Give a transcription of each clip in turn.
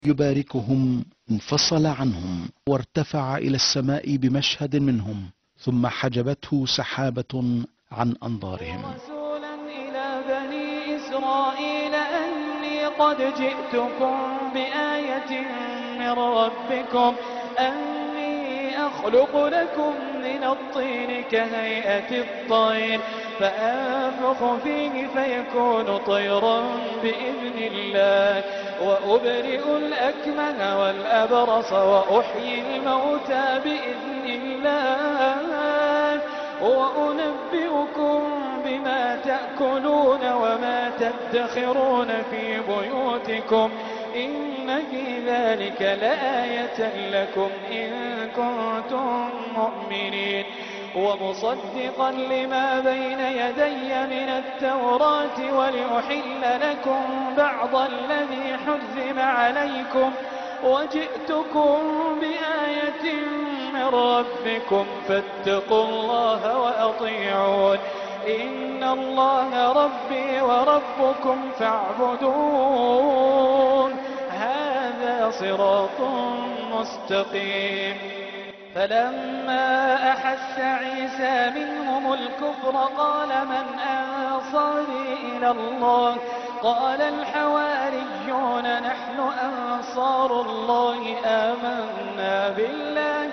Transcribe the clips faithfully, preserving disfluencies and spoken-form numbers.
يباركهم انفصل عنهم وارتفع إلى السماء بمشهد منهم، ثم حجبته سحابة عن أنظارهم. رسولا إلى بني إسرائيل أني قد جئتكم بآية من ربكم أني أخلق لكم من الطين كهيئة الطير فأنفخ فيه فيكون طيرا بإذن الله وأبرئ الأكمه والأبرص وأحيي الموتى بإذن الله وأنبئكم بما تأكلون وما تدخرون في بيوتكم إن في ذلك لآية لكم إن كنتم مؤمنين ومصدقا لما بين يدي من التوراة ولأحل لكم بعض الذي حرم عليكم وجئتكم بآية من ربكم فاتقوا الله وأطيعون إن الله ربي وربكم فاعبدون هذا صراط مستقيم. فلما أحس عيسى منهم الكفر قال من أنصاري إلى الله قال الحواريون نحن أنصار الله آمنا بالله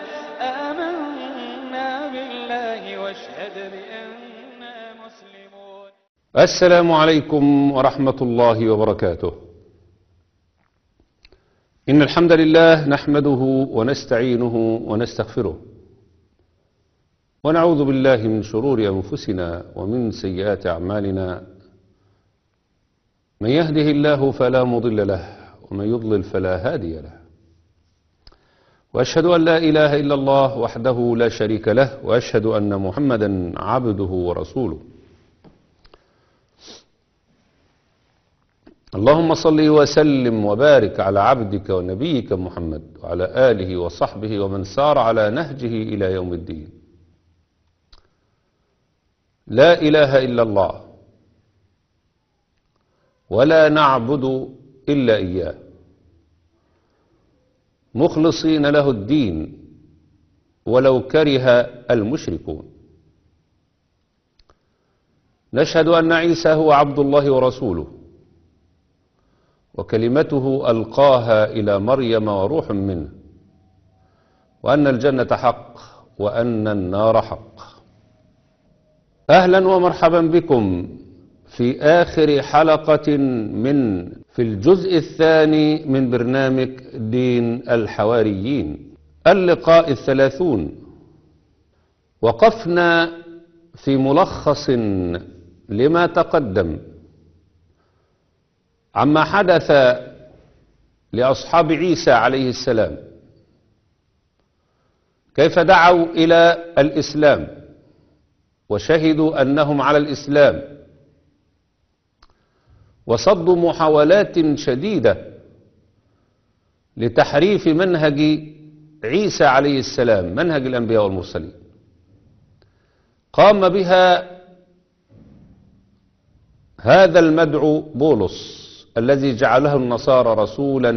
آمنا بالله واشهد بأننا مسلمون. السلام عليكم ورحمة الله وبركاته. إن الحمد لله نحمده ونستعينه ونستغفره ونعوذ بالله من شرور أنفسنا ومن سيئات أعمالنا من يهده الله فلا مضل له ومن يضلل فلا هادي له وأشهد أن لا إله إلا الله وحده لا شريك له وأشهد أن محمدا عبده ورسوله. اللهم صل وسلم وبارك على عبدك ونبيك محمد وعلى آله وصحبه ومن سار على نهجه إلى يوم الدين. لا إله إلا الله ولا نعبد إلا إياه مخلصين له الدين ولو كره المشركون. نشهد أن عيسى هو عبد الله ورسوله وكلمته ألقاها إلى مريم وروح منه وأن الجنة حق وأن النار حق. أهلا ومرحبا بكم في آخر حلقة من في الجزء الثاني من برنامج دين الحواريين اللقاء الثلاثون. وقفنا في ملخص لما تقدم عما حدث لأصحاب عيسى عليه السلام، كيف دعوا إلى الإسلام وشهدوا أنهم على الإسلام وصدوا محاولات شديدة لتحريف منهج عيسى عليه السلام، منهج الأنبياء والمرسلين. قام بها هذا المدعو بولس الذي جعله النصارى رسولا،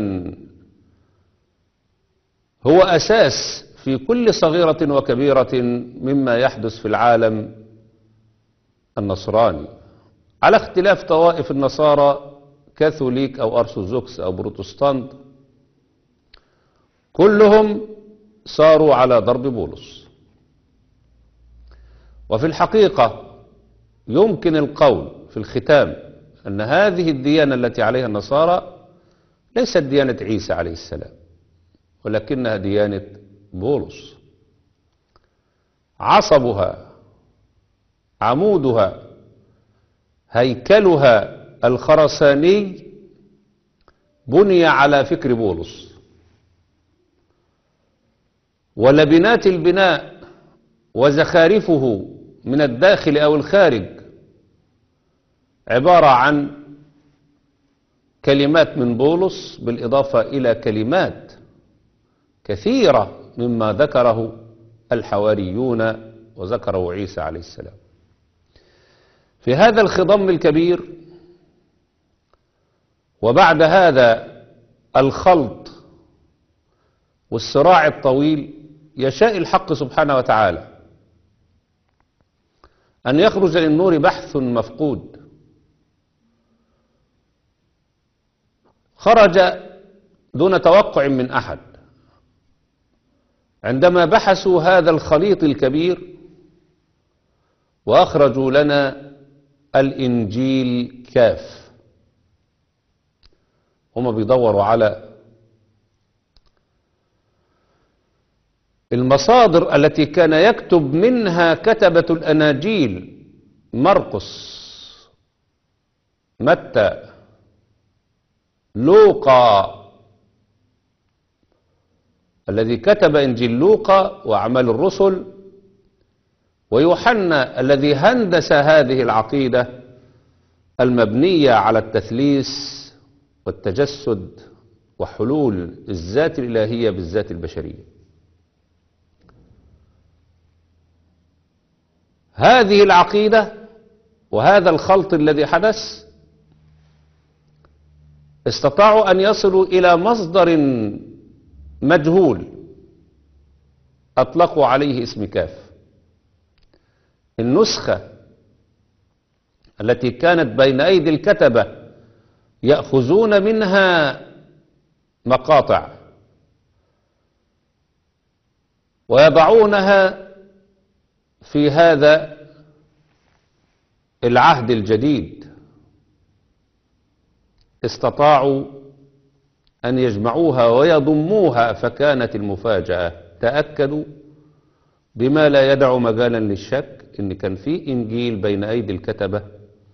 هو أساس في كل صغيرة وكبيرة مما يحدث في العالم النصراني، على اختلاف طوائف النصارى كاثوليك أو أرثوذكس أو بروتستانت، كلهم صاروا على ضرب بولس. وفي الحقيقة يمكن القول في الختام أن هذه الديانة التي عليها النصارى ليست ديانة عيسى عليه السلام، ولكنها ديانة بولس. عصبها، عمودها، هيكلها الخرساني بني على فكر بولس، ولبنات البناء وزخارفه من الداخل أو الخارج عبارة عن كلمات من بولس بالإضافة إلى كلمات كثيرة مما ذكره الحواريون وذكره عيسى عليه السلام. في هذا الخضم الكبير وبعد هذا الخلط والصراع الطويل يشاء الحق سبحانه وتعالى أن يخرج للنور بحث مفقود. خرج دون توقع من أحد عندما بحثوا هذا الخليط الكبير وأخرجوا لنا الإنجيل كاف. هم بيدوروا على المصادر التي كان يكتب منها كتبة الأناجيل مرقس، متى، لوقا الذي كتب إنجيل لوقا وأعمال الرسل، ويوحنا الذي هندس هذه العقيدة المبنية على التثليث والتجسد وحلول الذات الإلهية بالذات البشرية. هذه العقيدة وهذا الخلط الذي حدث استطاعوا أن يصلوا إلى مصدر مجهول أطلقوا عليه اسم كاف. النسخة التي كانت بين أيدي الكتبة يأخذون منها مقاطع ويضعونها في هذا العهد الجديد، استطاعوا أن يجمعوها ويضموها، فكانت المفاجأة تأكدوا بما لا يدع مجالا للشك إن كان في إنجيل بين أيدي الكتبة،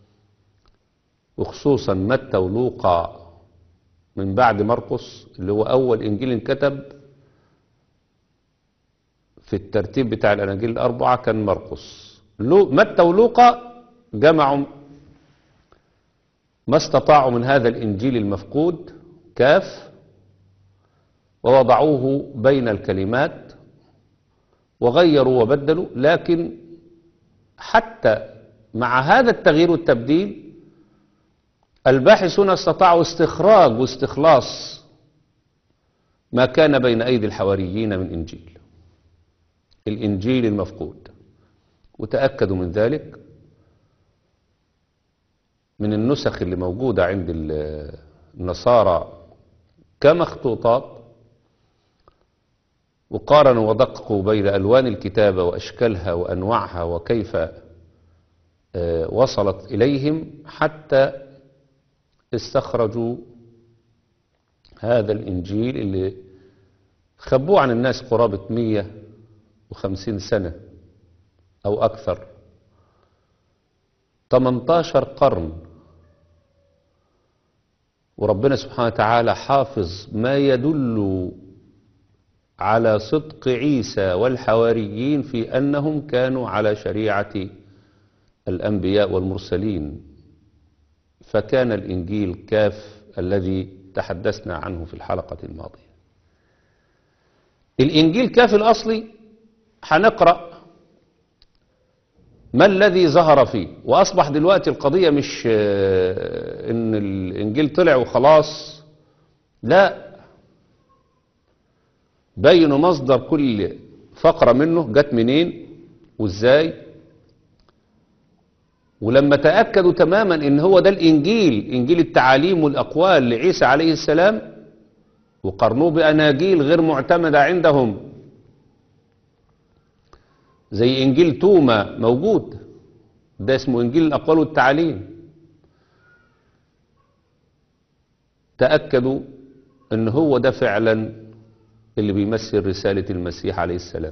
وخصوصا متى ولوقا من بعد مرقس اللي هو أول إنجيل انكتب في الترتيب بتاع الأناجيل الأربعة كان مرقس. متى ولوقا جمعوا ما استطاعوا من هذا الإنجيل المفقود كاف ووضعوه بين الكلمات وغيروا وبدلوا، لكن حتى مع هذا التغيير والتبديل الباحثون استطاعوا استخراج واستخلاص ما كان بين أيدي الحواريين من إنجيل، الإنجيل المفقود، وتأكدوا من ذلك من النسخ اللي موجودة عند النصارى كمخطوطات، وقارنوا ودققوا بين ألوان الكتابة وأشكالها وأنواعها وكيف وصلت إليهم حتى استخرجوا هذا الإنجيل اللي خبوه عن الناس قرابة مية وخمسين سنة أو أكثر، تمنتاشر قرن، وربنا سبحانه وتعالى حافظ ما يدل على صدق عيسى والحواريين في أنهم كانوا على شريعة الأنبياء والمرسلين. فكان الإنجيل كاف الذي تحدثنا عنه في الحلقة الماضية. الإنجيل كاف الأصلي هنقرأ ما الذي ظهر فيه، وأصبح دلوقتي القضية مش إن الإنجيل طلع وخلاص، لا، بينوا مصدر كل فقرة منه جت منين وإزاي، ولما تأكدوا تماما إن هو ده الإنجيل، إنجيل التعاليم والأقوال لعيسى عليه السلام، وقارنوه بأناجيل غير معتمدة عندهم زي إنجيل توما موجود، ده اسمه إنجيل الأقوال والتعاليم، تأكدوا إن هو ده فعلا اللي بيمثل رسالة المسيح عليه السلام.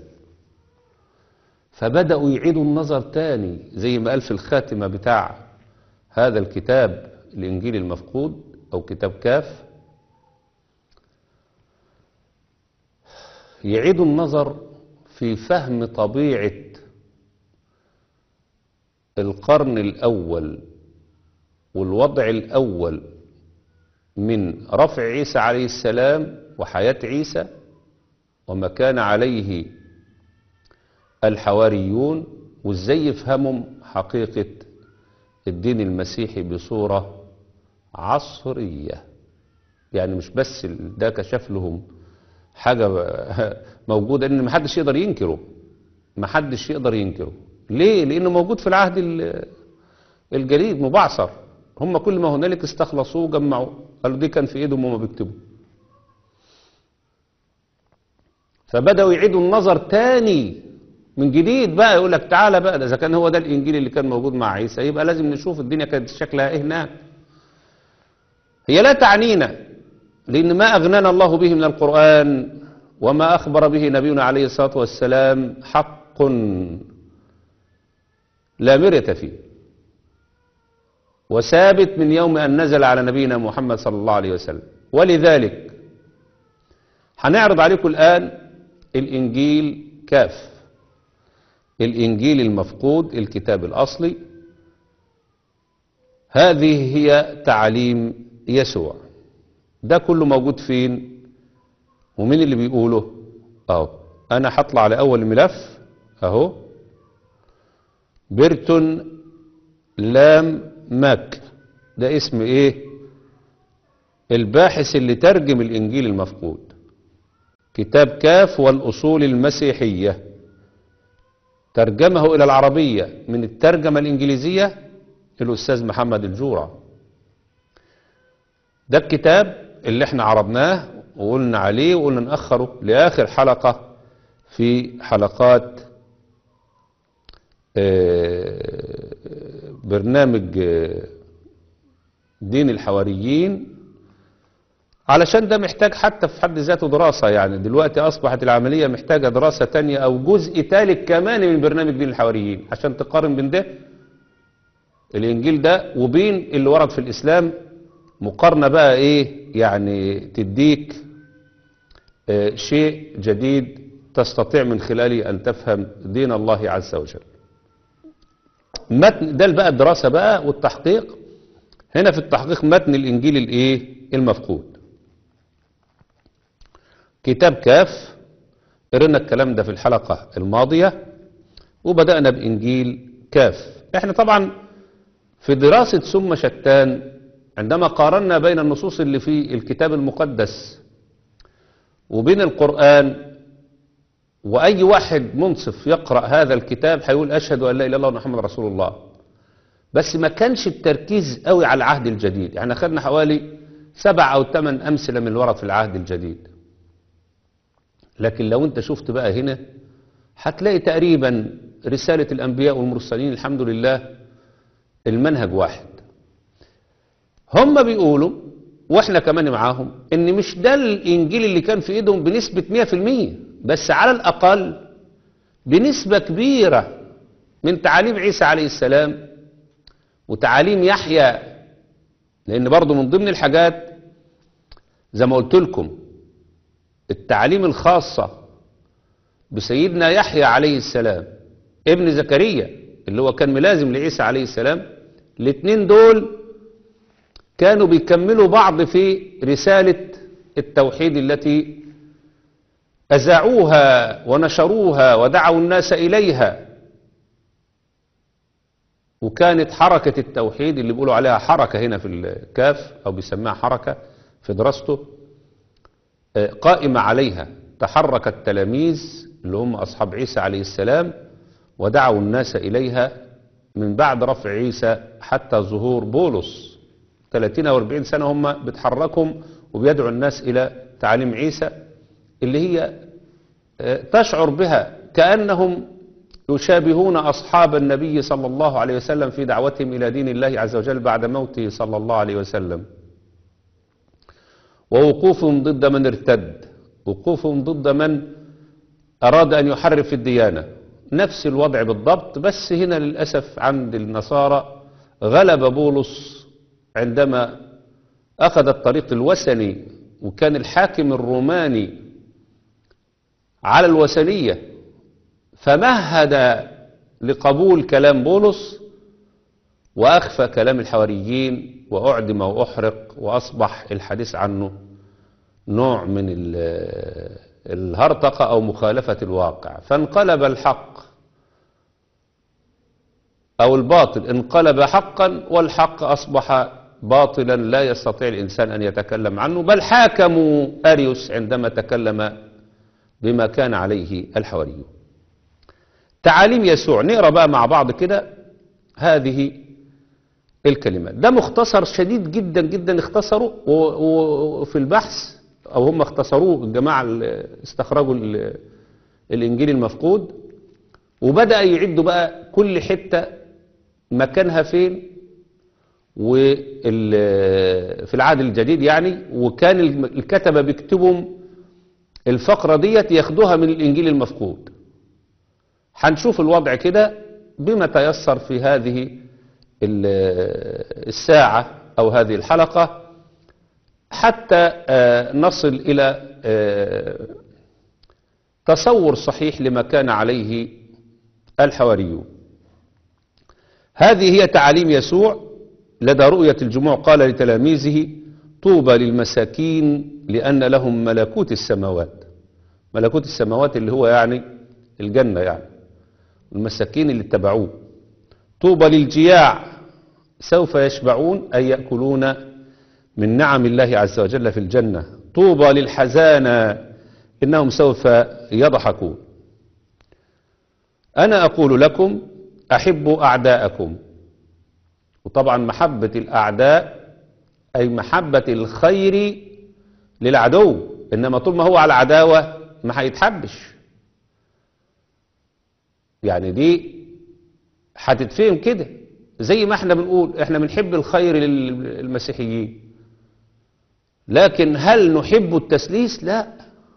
فبدأوا يعيدوا النظر تاني زي ما قال في الخاتمة بتاع هذا الكتاب الإنجيل المفقود أو كتاب كاف، يعيدوا النظر في فهم طبيعة القرن الأول والوضع الأول من رفع عيسى عليه السلام وحياة عيسى وما كان عليه الحواريون، وازاي يفهموا حقيقة الدين المسيحي بصورة عصرية. يعني مش بس ده كشف لهم حاجة موجودة ان محدش يقدر ينكره، محدش يقدر ينكره. ليه؟ لانه موجود في العهد الجديد مبعثر. هم كل ما هنالك استخلصوه جمعوا، قالوا دي كان في ايدهم وما بيكتبوا، فبدأوا يعيدوا النظر تاني من جديد بقى. يقول لك تعالى بقى، اذا كان هو ده الانجيل اللي كان موجود مع عيسى يبقى لازم نشوف الدنيا كانت شكلها ايه هناك. هي لا تعنينا، لان ما اغنانا الله به من القرآن وما اخبر به نبينا عليه الصلاة والسلام حق لا مرية فيه، وثابت من يوم ان نزل على نبينا محمد صلى الله عليه وسلم. ولذلك هنعرض عليكم الان الانجيل كاف، الانجيل المفقود، الكتاب الاصلي. هذه هي تعاليم يسوع. ده كله موجود فين ومين اللي بيقوله؟ اهو انا هطلع على اول ملف اهو، بيرتون لام ماك، ده اسم ايه؟ الباحث اللي ترجم الانجيل المفقود. كتاب كاف والاصول المسيحية، ترجمه الى العربية من الترجمة الانجليزية الاستاذ محمد الجورع. ده الكتاب اللي احنا عرضناه وقلنا عليه وقلنا نأخره لآخر حلقة في حلقات برنامج دين الحواريين، علشان ده محتاج حتى في حد ذاته دراسة. يعني دلوقتي أصبحت العملية محتاجة دراسة تانية أو جزء ثالث كمان من برنامج دين الحواريين، عشان تقارن بين ده الإنجيل ده وبين اللي ورد في الإسلام، مقارنة بقى إيه يعني تديك آه شيء جديد تستطيع من خلاله أن تفهم دين الله عز وجل. متن ده بقى الدراسة بقى والتحقيق. هنا في التحقيق متن الإنجيل الإيه المفقود، كتاب كاف. قرينا الكلام ده في الحلقة الماضية وبدأنا بإنجيل كاف. احنا طبعا في دراسة ثم شتان عندما قارنا بين النصوص اللي في الكتاب المقدس وبين القرآن، وأي واحد منصف يقرأ هذا الكتاب هيقول أشهد أن لا إله إلا الله محمد رسول الله، بس ما كانش التركيز قوي على العهد الجديد. يعني أخذنا حوالي سبع أو ثمان أمثلة من الورد في العهد الجديد، لكن لو أنت شفت بقى هنا هتلاقي تقريبا رسالة الأنبياء والمرسلين الحمد لله المنهج واحد. هم بيقولوا واحنا كمان معاهم ان مش ده الانجيل اللي كان في ايدهم بنسبة مية في المية، بس على الاقل بنسبة كبيرة من تعاليم عيسى عليه السلام وتعاليم يحيى. لان برضو من ضمن الحاجات زي ما قلت لكم التعاليم الخاصة بسيدنا يحيى عليه السلام ابن زكريا اللي هو كان ملازم لعيسى عليه السلام. الاثنين دول كانوا بيكملوا بعض في رسالة التوحيد التي أذاعوها ونشروها ودعوا الناس إليها. وكانت حركة التوحيد اللي بيقولوا عليها حركة هنا في الكاف أو بيسميها حركة في دراسته قائمة عليها. تحرك التلاميذ اللي هم أصحاب عيسى عليه السلام ودعوا الناس إليها من بعد رفع عيسى حتى ظهور بولس. ثلاثين أو أربعين سنة هم بتحركهم وبيدعوا الناس إلى تعاليم عيسى اللي هي تشعر بها كأنهم يشابهون أصحاب النبي صلى الله عليه وسلم في دعوتهم إلى دين الله عز وجل بعد موته صلى الله عليه وسلم، ووقوفهم ضد من ارتد، وقوفهم ضد من أراد أن يحرف الديانة. نفس الوضع بالضبط، بس هنا للأسف عند النصارى غلب بولس عندما أخذ الطريق الوثني، وكان الحاكم الروماني على الوثنية فمهد لقبول كلام بولس وأخفى كلام الحواريين وأعدم وأحرق، وأصبح الحديث عنه نوع من الهرطقة أو مخالفة الواقع. فانقلب الحق أو الباطل انقلب حقا، والحق أصبح باطلا لا يستطيع الإنسان أن يتكلم عنه، بل حاكموا أريوس عندما تكلم بما كان عليه الحواريون. تعاليم يسوع، نقرأ بقى مع بعض كده هذه الكلمات. ده مختصر شديد جدا جدا اختصروا وفي البحث، أو هم اختصروه الجماعة اللي استخرجوا الإنجيل المفقود، وبدأ يعدوا بقى كل حتة مكانها فين وفي العهد الجديد يعني، وكان الكتبة بيكتبوا الفقرة ديت ياخدوها من الإنجيل المفقود. هنشوف الوضع كده بما تيسر في هذه الساعة أو هذه الحلقة حتى نصل إلى تصور صحيح لما كان عليه الحواريون. هذه هي تعاليم يسوع لدى رؤية الجموع. قال لتلاميذه: طوبى للمساكين لأن لهم ملكوت السماوات. ملكوت السماوات اللي هو يعني الجنة، يعني المساكين اللي اتبعوه. طوبى للجياع سوف يشبعون، أي يأكلون من نعم الله عز وجل في الجنة. طوبى للحزانى إنهم سوف يضحكون. أنا أقول لكم أحبوا أعداءكم. وطبعا محبة الأعداء أي محبة الخير للعدو، إنما طول ما هو على العداوة ما هيتحبش. يعني دي هتتفهم كده، زي ما احنا بنقول احنا بنحب الخير للمسيحيين، لكن هل نحب التسليس؟ لا.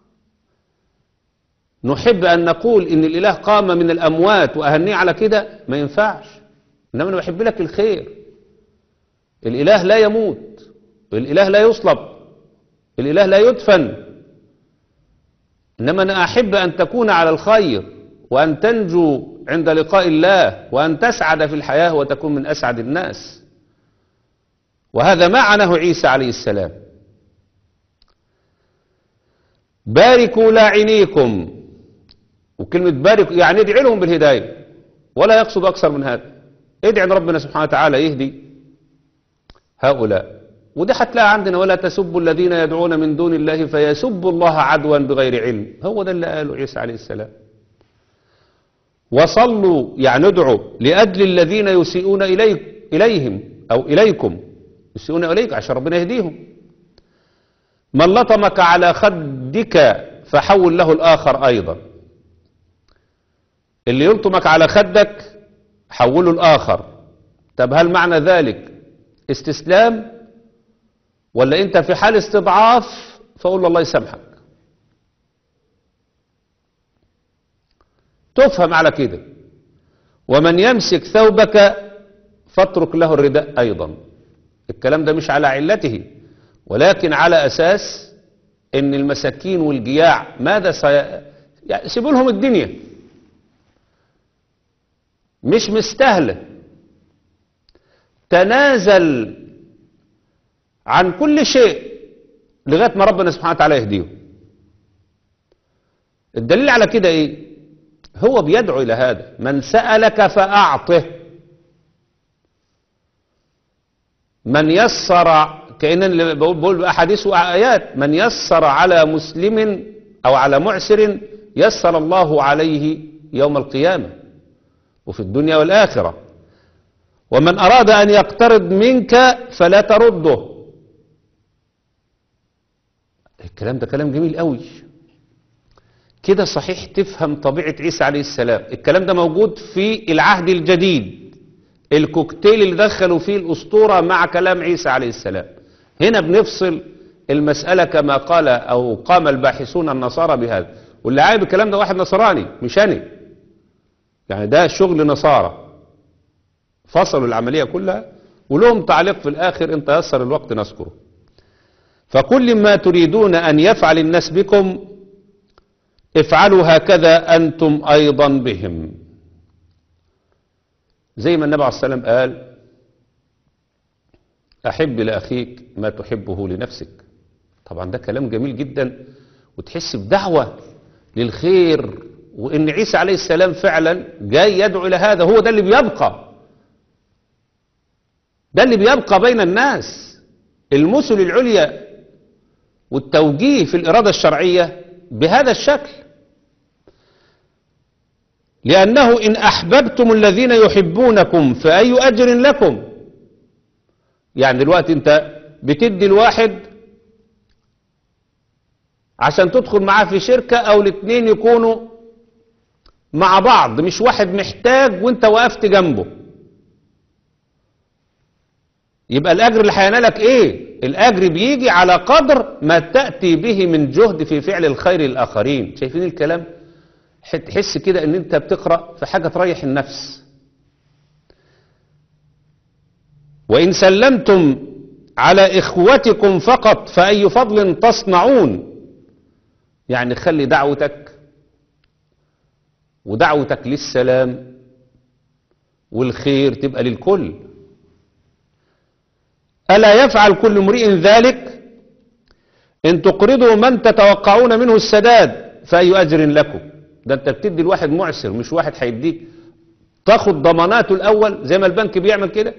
نحب أن نقول إن الإله قام من الأموات وأهنيه على كده، ما ينفعش. إنما أنا بحب لك الخير. الإله لا يموت، الإله لا يصلب، الإله لا يدفن، إنما أنا أحب أن تكون على الخير وأن تنجو عند لقاء الله وأن تسعد في الحياة وتكون من أسعد الناس. وهذا ما عناه عيسى عليه السلام. باركوا لاعنيكم. وكلمة بارك يعني ادعي لهم بالهداية، ولا يقصد أكثر من هذا. ادعي ان ربنا سبحانه وتعالى يهدي هؤلاء. وده هتلاقي عندنا: ولا تسبوا الذين يدعون من دون الله فيسبوا الله عدوا بغير علم. هو ده اللي قاله عيسى عليه السلام. وصلوا يعني ادعوا لأجل الذين يسيئون إليك إليهم أو إليكم، يسيئون إليك عشان ربنا يهديهم. من لطمك على خدك فحول له الآخر أيضا. اللي يلطمك على خدك حوله الآخر. طب هل معنى ذلك استسلام، ولا انت في حال استضعاف فقول الله يسامحك؟ تفهم على كده. ومن يمسك ثوبك فاترك له الرداء أيضا. الكلام ده مش على علته، ولكن على أساس ان المساكين والجياع ماذا سي... يعني سيبوا لهم الدنيا، مش مستاهله. تنازل عن كل شيء لغاية ما ربنا سبحانه وتعالى يهديهم. الدليل على كده ايه؟ هو بيدعو الى هذا: من سألك فأعطه، من يسر، كأنني بقول أحاديث وآيات: من يسر على مسلم أو على معسر يسر الله عليه يوم القيامة وفي الدنيا والآخرة. ومن أراد أن يقترض منك فلا ترده. الكلام ده كلام جميل قوي كده، صحيح تفهم طبيعة عيسى عليه السلام. الكلام ده موجود في العهد الجديد، الكوكتيل اللي دخلوا فيه الأسطورة مع كلام عيسى عليه السلام. هنا بنفصل المسألة كما قال أو قام الباحثون النصارى بهذا. واللي عايب الكلام ده واحد نصراني مش أنا، يعني ده شغل نصارى. فصلوا العملية كلها ولهم تعليق في الآخر إن تيسر الوقت نذكره. فكل ما تريدون أن يفعل الناس بكم افعلوا هكذا أنتم أيضا بهم. زي ما النبي عليه الصلاة والسلام قال: أحب لأخيك ما تحبه لنفسك. طبعا ده كلام جميل جدا، وتحس بدعوة للخير، وإن عيسى عليه السلام فعلا جاي يدعو إلى هذا. هو ده اللي بيبقى ده اللي بيبقى بين الناس. المثل العليا والتوجيه في الإرادة الشرعية بهذا الشكل، لأنه إن أحببتم الذين يحبونكم فأي أجر لكم. يعني دلوقتي أنت بتدي الواحد عشان تدخل معاه في شركة، أو الاثنين يكونوا مع بعض، مش واحد محتاج وانت وقفت جنبه، يبقى الأجر اللي هينالك إيه؟ الأجر بيجي على قدر ما تأتي به من جهد في فعل الخير للآخرين. شايفين الكلام؟ تحس كده ان انت بتقرأ في حاجة تريح النفس. وإن سلمتم على إخوتكم فقط فأي فضل تصنعون. يعني خلي دعوتك ودعوتك للسلام والخير تبقى للكل. ألا يفعل كل امرئ ذلك؟ إن تقرضوا من تتوقعون منه السداد فأي أجر لكم. ده انت بتدي الواحد معسر، مش واحد هيديك تاخد ضماناته الأول زي ما البنك بيعمل كده.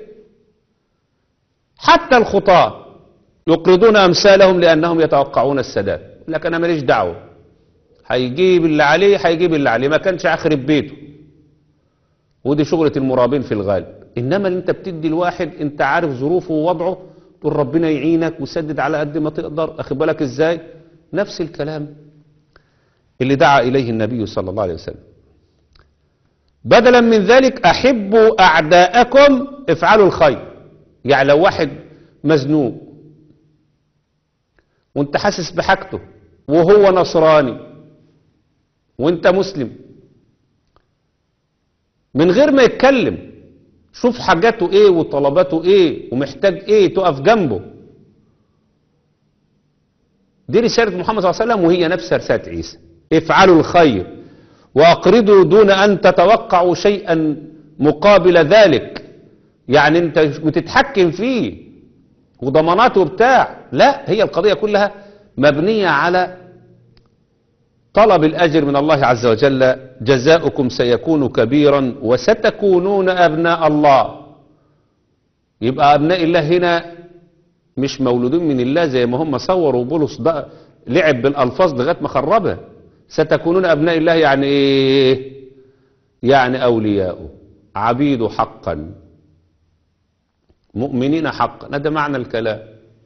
حتى الخطاة يقرضون أمثالهم لأنهم يتوقعون السداد. لكن أنا ماليش دعوة، هيجيب اللي عليه هيجيب اللي عليه، ما كانش آخرب بيته. ودي شغلة المرابين في الغالب. إنما اللي انت بتدي الواحد انت عارف ظروفه ووضعه، تقول ربنا يعينك وسدد على قد ما تقدر. أخد بالك ازاي؟ نفس الكلام اللي دعا إليه النبي صلى الله عليه وسلم. بدلا من ذلك أحبوا أعداءكم افعلوا الخير. يعني لو واحد مزنوق وانت حاسس بحاجته وهو نصراني وانت مسلم، من غير ما يتكلم شوف حاجاته ايه وطلباته ايه ومحتاج ايه، تقف جنبه. دي رسالة محمد صلى الله عليه وسلم، وهي نفس رسالة عيسى. افعلوا الخير واقرضوا دون ان تتوقعوا شيئا مقابل ذلك. يعني انت بتتحكم فيه وضماناته بتاع، لا، هي القضية كلها مبنية على طلب الأجر من الله عز وجل. جزاؤكم سيكون كبيرا وستكونون أبناء الله. يبقى أبناء الله هنا مش مولودين من الله زي ما هم صوروا بولس لعب بالألفاظ لغاية ما خربها. ستكونون أبناء الله يعني إيه؟ يعني أولياءه، عبيده حقا، مؤمنين حقا. هذا معنى الكلام.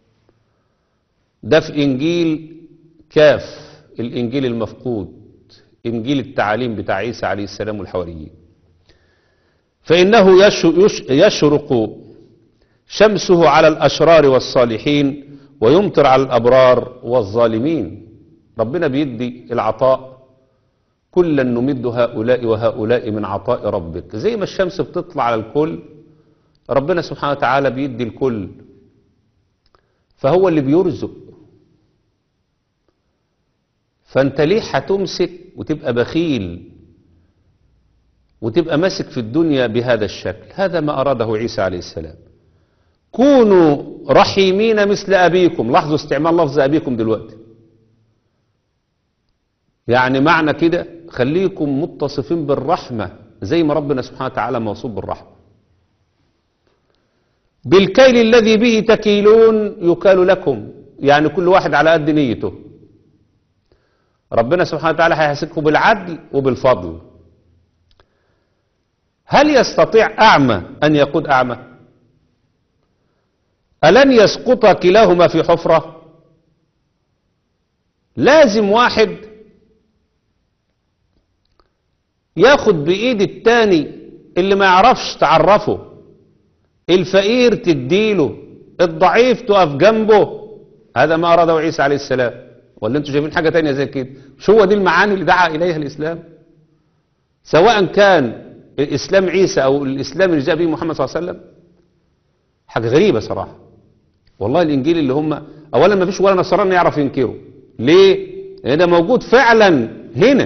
ده في إنجيل كاف، الإنجيل المفقود، إنجيل التعاليم بتاع عيسى عليه السلام والحواريين. فإنه يشرق شمسه على الأشرار والصالحين ويمطر على الأبرار والظالمين. ربنا بيدي العطاء، كلا نمد هؤلاء وهؤلاء من عطاء ربك. زي ما الشمس بتطلع على الكل، ربنا سبحانه وتعالى بيدي الكل، فهو اللي بيرزق. فانت ليه هتمسك وتبقى بخيل وتبقى ماسك في الدنيا بهذا الشكل؟ هذا ما أراده عيسى عليه السلام. كونوا رحيمين مثل أبيكم. لاحظوا استعمال لفظ أبيكم دلوقتي، يعني معنى كده خليكم متصفين بالرحمة زي ما ربنا سبحانه وتعالى موصوف بالرحمة. بالكيل الذي به تكيلون يكال لكم. يعني كل واحد على قد نيته. ربنا سبحانه وتعالى هيحاسبكم بالعدل وبالفضل. هل يستطيع أعمى أن يقود أعمى؟ ألن يسقط كلاهما في حفرة؟ لازم واحد ياخد بإيد التاني اللي ما يعرفش تعرفه. الفقير تديله، الضعيف تقف جنبه. هذا ما أراده عيسى عليه السلام. ولا انتوا شايفين حاجة تانية زي كده؟ مش هو دي المعاني اللي دعا إليها الإسلام؟ سواء كان الإسلام عيسى أو الإسلام اللي جاء به محمد صلى الله عليه وسلم. حاجة غريبة صراحة. والله الإنجيل اللي هم أولا ما فيش ولا نصراني يعرف ينكره. ليه؟ لأن ده موجود فعلا هنا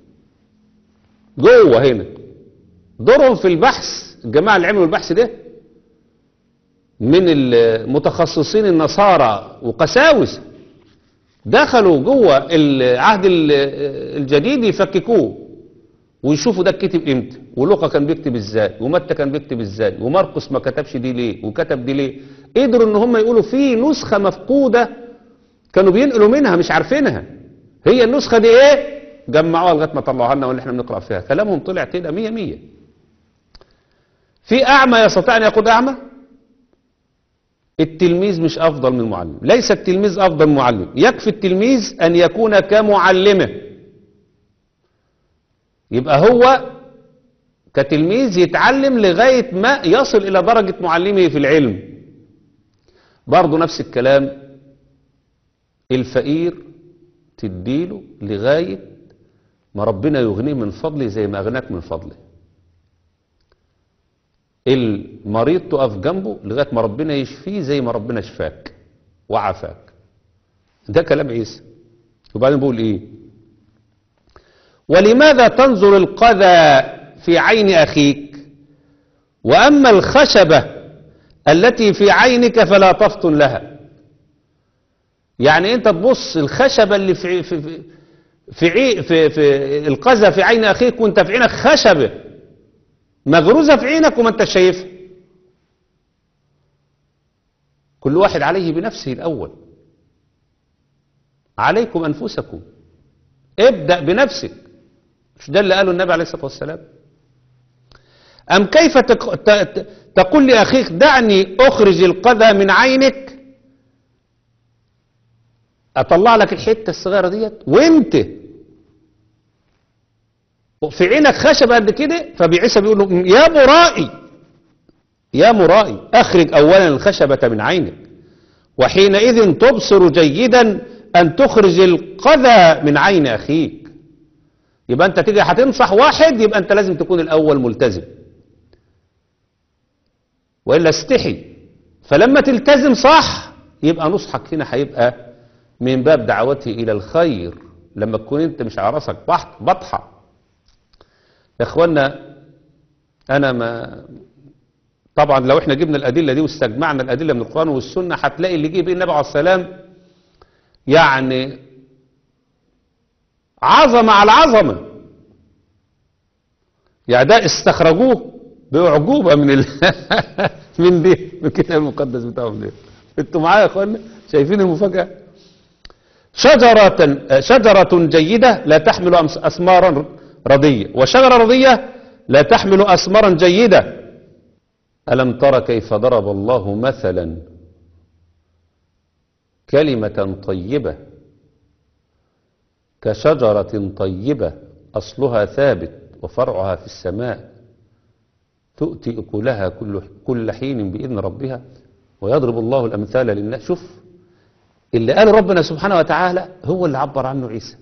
جوه هنا. دورهم في البحث، الجماعة اللي عملوا البحث ده من المتخصصين النصارى وقساوسة، دخلوا جوه العهد الجديد يفككوه ويشوفوا ده كتب امتى، ولوقا كان بيكتب ازاي، ومتى كان بيكتب ازاي، وماركوس ما كتبش دي ليه وكتب دي ليه. قدروا ان هم يقولوا في نسخة مفقودة كانوا بينقلوا منها مش عارفينها، هي النسخة دي ايه، جمعوها لغاية ما طلعوها لنا واللي احنا بنقرأ فيها. كلامهم طلع كده مية مية. في اعمى يستطيع ان يقود اعمى؟ التلميذ مش افضل من المعلم، ليس التلميذ افضل من المعلم، يكفي التلميذ ان يكون كمعلمه. يبقى هو كتلميذ يتعلم لغاية ما يصل الى درجة معلمه في العلم. برضو نفس الكلام، الفقير تديله لغاية ما ربنا يغنيه من فضله زي ما أغناك من فضله. المريض تقف جنبه لغاية ما ربنا يشفيه زي ما ربنا شفاك وعافاك. ده كلام عيسى. وبعدين بقول ايه؟ ولماذا تنظر القذى في عين أخيك وأما الخشبة التي في عينك فلا تفطن لها؟ يعني انت تبص الخشبة اللي في في في في, عي في, في القذى في عين أخيك وانت في عينك خشبة مغروزة في عينك وما انت شايفها. كل واحد عليه بنفسه الأول. عليكم أنفسكم، ابدأ بنفسك. مش ده اللي قاله النبي عليه الصلاة والسلام؟ أم كيف تقول لأخيك دعني أخرج القذى من عينك، أطلع لك الحتة الصغيرة ديت وانت في عينك خشب قد كده. فبعيسى بيقول له يا مرائي يا مرائي أخرج أولا الخشبة من عينك وحينئذ تبصر جيدا أن تخرج القذى من عين أخيك. يبقى أنت تيجي هتنصح واحد، يبقى أنت لازم تكون الأول ملتزم، وإلا استحي. فلما تلتزم صح يبقى نصحك هنا هيبقى من باب دعوته إلى الخير. لما تكون أنت مش على راسك بطحة. يا إخوانا أنا ما طبعا لو احنا جبنا الأدلة دي واستجمعنا الأدلة من القرآن والسنة هتلاقي اللي جه بيه النبي عليه السلام يعني عظمة على عظمة. يعني ده استخرجوه بأعجوبة من ال... من دي من الكتاب المقدس بتاعهم ده. انتوا معايا يا اخوانا؟ شايفين المفاجأة؟ شجرة شجرة جيدة لا تحمل أثمارا رضية، وشجرة رضية لا تحمل أثمارا جيدة. ألم تر كيف ضرب الله مثلا كلمة طيبة كشجرة طيبة أصلها ثابت وفرعها في السماء تؤتي أكلها كل كل حين بإذن ربها ويضرب الله الأمثال للناس. شوف اللي قال ربنا سبحانه وتعالى هو اللي عبر عنه عيسى.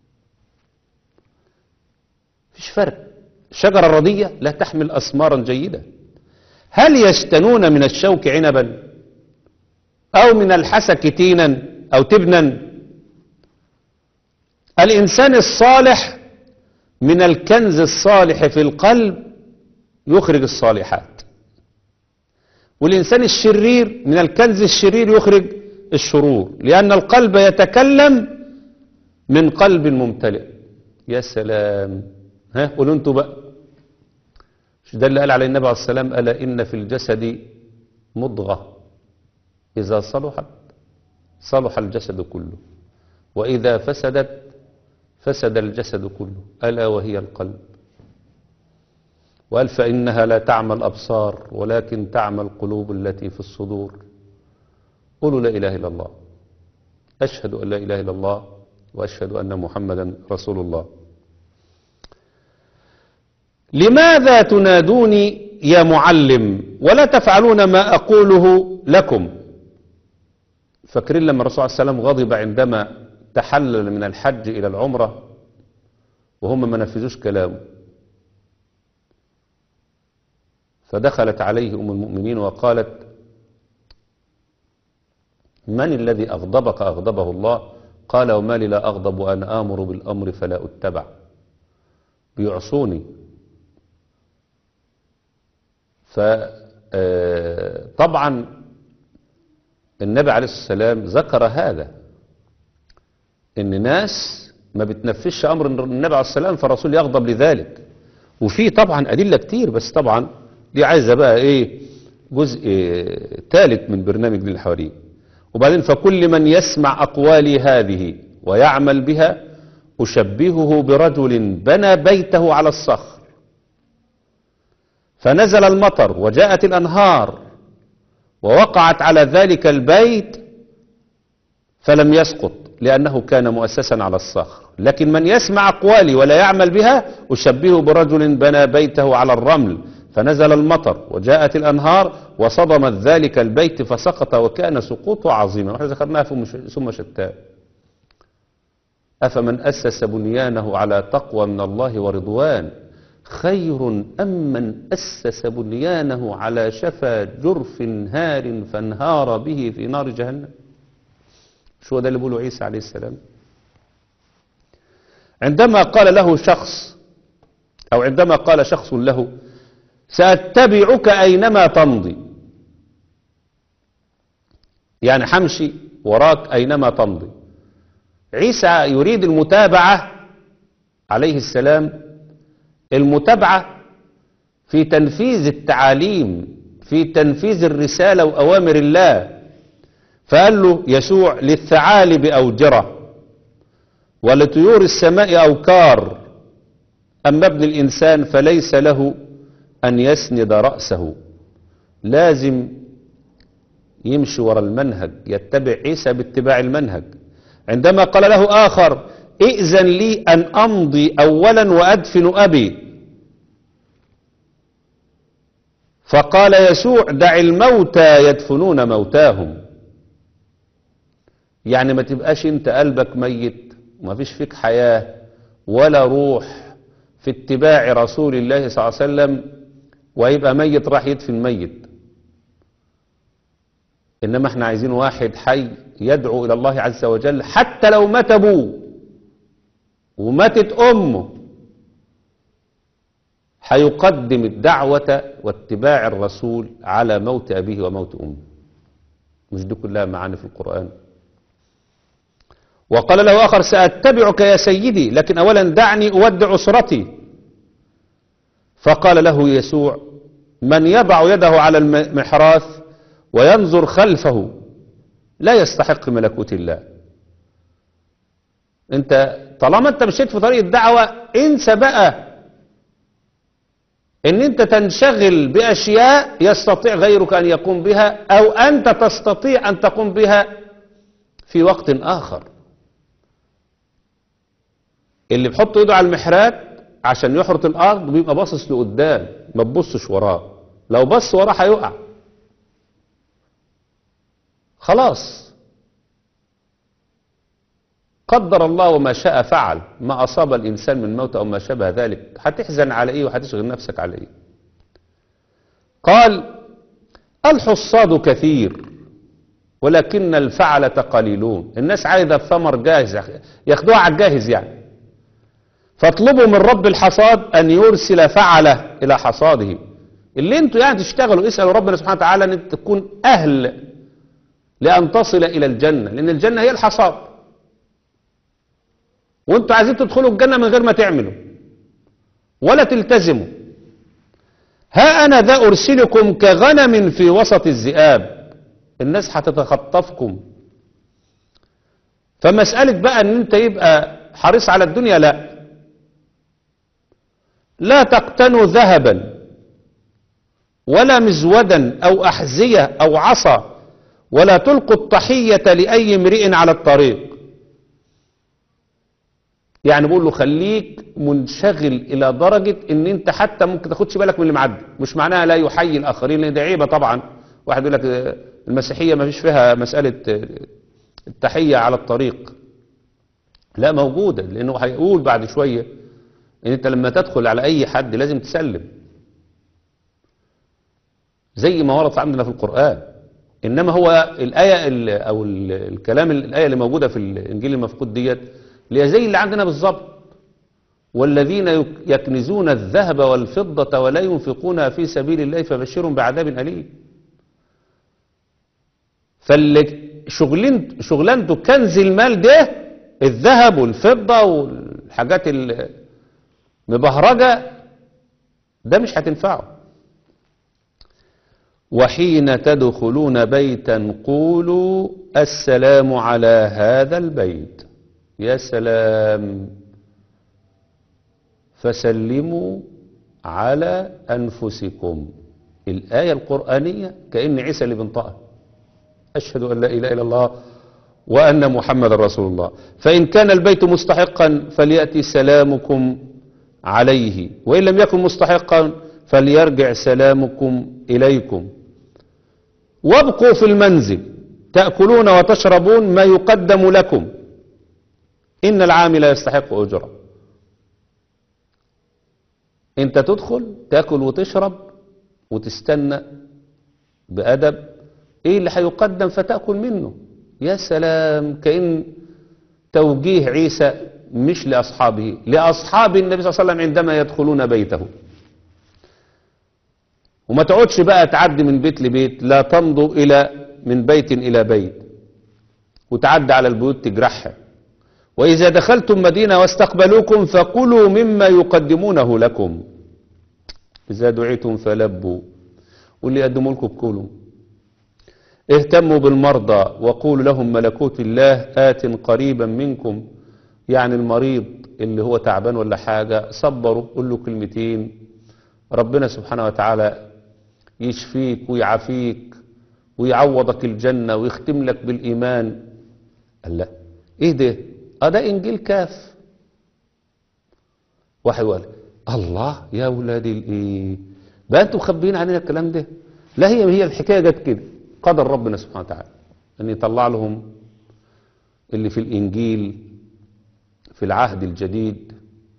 فيش فرق. الشجرة الرضية لا تحمل أثمارا جيدة. هل يشتنون من الشوك عنبا أو من الحسك تينا أو تبنا؟ الإنسان الصالح من الكنز الصالح في القلب يخرج الصالحات، والإنسان الشرير من الكنز الشرير يخرج الشرور، لأن القلب يتكلم من قلب ممتلئ. يا سلام. ها قولوا انتوا بقى. مش ده اللي قال عليه النبي عليه السلام ألا إن في الجسد مضغة إذا صلحت صلح الجسد كله وإذا فسدت فسد الجسد كله ألا وهي القلب. وقال فإنها لا تعمى الأبصار ولكن تعمى القلوب التي في الصدور. قولوا لا إله إلا الله. أشهد أن لا إله إلا الله وأشهد أن محمدا رسول الله. لماذا تنادوني يا معلم ولا تفعلون ما أقوله لكم؟ فاكرين لما الرسول عليه السلام غضب عندما تحلل من الحج إلى العمرة وهم ما نفذوش كلامه، فدخلت عليه أم المؤمنين وقالت من الذي أغضبك أغضبه الله؟ قال وما لي لا أغضب وأنا آمر بالأمر فلا أتبع. بيعصوني. فطبعا النبي عليه السلام ذكر هذا ان ناس ما بتنفذش أمر النبي عليه السلام فالرسول يغضب لذلك. وفي طبعا أدلة كتير، بس طبعا دي عايزة بقى إيه جزء ثالث من برنامج دين الحواريين. وبعدين فكل من يسمع أقوالي هذه ويعمل بها أشبهه برجل بنى بيته على الصخر فنزل المطر وجاءت الأنهار ووقعت على ذلك البيت فلم يسقط لأنه كان مؤسسا على الصخر. لكن من يسمع أقوالي ولا يعمل بها أشبهه برجل بنى بيته على الرمل فنزل المطر وجاءت الأنهار وصدمت ذلك البيت فسقط وكان سقوطه عظيما. ونحن ذكرناها ثم شتان. أفمن أسس بنيانه على تقوى من الله ورضوان خير أم من أسس بنيانه على شفا جرف هار فانهار به في نار جهنم. شو ده اللي بيقوله عيسى عليه السلام عندما قال له شخص، أو عندما قال شخص له سأتبعك أينما تمضي، يعني حمشي وراك أينما تمضي. عيسى يريد المتابعة عليه السلام، المتابعة في تنفيذ التعاليم، في تنفيذ الرسالة وأوامر الله. فقال له يسوع للثعالب أوجرة ولطيور السماء أوكار، أما ابن الإنسان فليس له أن يسند رأسه. لازم يمشي وراء المنهج، يتبع عيسى باتباع المنهج. عندما قال له آخر ائذن لي أن أمضي أولا وأدفن أبي، فقال يسوع دع الموتى يدفنون موتاهم. يعني ما تبقاش انت قلبك ميت وما فيش فيك حياة ولا روح في اتباع رسول الله صلى الله عليه وسلم ويبقى ميت راح يدفن ميت. إنما احنا عايزين واحد حي يدعو إلى الله عز وجل حتى لو مات أبوه وماتت أمه، هيقدم الدعوة واتباع الرسول على موت أبيه وموت أمه. مش دي كلها معاني في القرآن؟ وقال له آخر سأتبعك يا سيدي لكن أولا دعني أودع أسرتي. فقال له يسوع من يضع يده على المحراث وينظر خلفه لا يستحق ملكوت الله. انت طالما انت مشيت في طريق الدعوة انسى بقى ان انت تنشغل باشياء يستطيع غيرك ان يقوم بها او انت تستطيع ان تقوم بها في وقت اخر. اللي بيحط ايده على المحرات عشان يحرط الارض بيبقى باصص لقدام، ما تبصش وراه. لو بص وراه هيقع خلاص. قدر الله وما شاء فعل. ما أصاب الإنسان من موت أو ما شابه ذلك هتحزن على إيه وهتشغل نفسك على إيه؟ قال الحصاد كثير ولكن الفعلة قليلون. الناس عايزة الثمر جاهز ياخدوها على الجاهز يعني. فاطلبوا من رب الحصاد أن يرسل فعلة إلى حصاده. اللي انتوا يعني تشتغلوا اسألوا ربنا سبحانه وتعالى أن تكون أهل لأن تصل إلى الجنة، لأن الجنة هي الحصاد. وانتوا عايزين تدخلوا الجنة من غير ما تعملوا ولا تلتزموا. ها أنا ذا أرسلكم كغنم في وسط الذئاب. الناس هتتخطفكم. فمسألة بقى أن انت يبقى حريص على الدنيا لا. لا تقتنوا ذهبا ولا مزودا أو أحذية أو عصا ولا تلقوا الطحية لأي امرئ على الطريق. يعني بقول له خليك منشغل إلى درجة ان انت حتى ممكن تاخدش بالك من اللي معدي. مش معناها لا يحيي الآخرين لأن ده عيبة طبعا. واحد يقول لك المسيحية ما فيش فيها مسألة التحية على الطريق. لا موجودة، لأنه هيقول بعد شوية ان انت لما تدخل على أي حد لازم تسلم زي ما ورد عندنا في القرآن. إنما هو الآية أو الكلام الآية اللي موجودة في الإنجيل المفقود ديت اللي هي زي اللي عندنا بالظبط. والذين يكنزون الذهب والفضة ولا ينفقونها في سبيل الله فبشرهم بعذاب أليم. فاللي شغلانته كنز المال ده الذهب والفضة والحاجات المبهرجة ده مش هتنفعه. وحين تدخلون بيتا قولوا السلام على هذا البيت. يا سلام، فسلموا على أنفسكم. الآية القرآنية كأن عيسى اللي بينطقها، أشهد أن لا إله إلا الله وأن محمد رسول الله. فإن كان البيت مستحقا فليأتي سلامكم عليه، وإن لم يكن مستحقا فليرجع سلامكم إليكم. وابقوا في المنزل تأكلون وتشربون ما يقدم لكم إن العامل يستحق أجره. انت تدخل تأكل وتشرب وتستنى بأدب ايه اللي هيقدم فتأكل منه. يا سلام، كأن توجيه عيسى مش لأصحابه، لأصحاب النبي صلى الله عليه وسلم عندما يدخلون بيته. وما تقعدش بقى تعدي من بيت لبيت، لا تمضوا إلى من بيت إلى بيت وتعدي على البيوت تجرحها. وإذا دخلتم مدينة واستقبلوكم فكلوا مما يقدمونه لكم. إذا دعيتم فلبوا، واللي يقدموا لكم كلوا. اهتموا بالمرضى وقولوا لهم ملكوت الله آت قريبا منكم. يعني المريض اللي هو تعبان ولا حاجة صبروا، قول له كلمتين ربنا سبحانه وتعالى يشفيك ويعافيك ويعوضك الجنة ويختم لك بالإيمان. قال لا، ايه ده؟ اه ده انجيل كاف. واحد قال الله يا ولادي الايه بقى انتوا مخبيين علينا الكلام ده؟ لا، هي هي الحكايه جت كده، قدر ربنا سبحانه وتعالى ان يطلع لهم اللي في الانجيل في العهد الجديد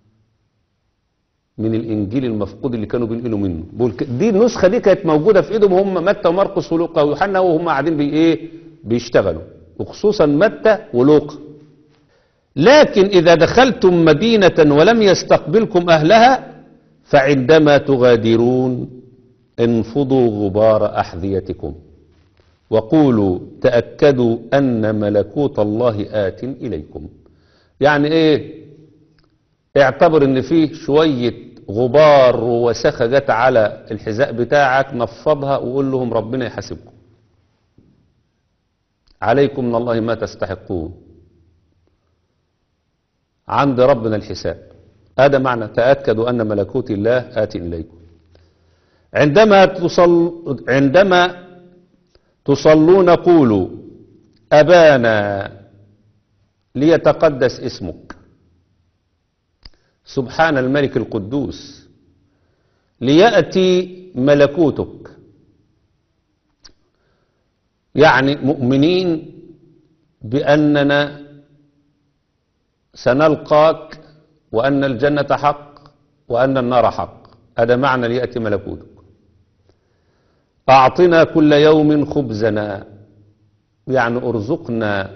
من الانجيل المفقود اللي كانوا بينقلوا منه. دي النسخه دي كانت موجوده في ايدهم هم، متى ومرقس ولوقا ويوحنا، وهم قاعدين بايه بيشتغلوا، وخصوصا متى ولوقا. لكن إذا دخلتم مدينة ولم يستقبلكم أهلها فعندما تغادرون انفضوا غبار أحذيتكم وقولوا تأكدوا أن ملكوت الله آت إليكم. يعني إيه؟ اعتبر إن فيه شوية غبار ووسخة جت على الحذاء بتاعك، نفضها وقول لهم ربنا يحاسبكم، عليكم من الله ما تستحقون، عند ربنا الحساب. هذا معنى تأكدوا أن ملكوت الله آت إليكم. عندما تصل عندما تصلون قولوا أبانا ليتقدس اسمك، سبحان الملك القدوس، ليأتي ملكوتك. يعني مؤمنين بأننا سنلقاك وأن الجنة حق وأن النار حق. هذا معنى ليأتي ملكوتك. أعطنا كل يوم خبزنا، يعني أرزقنا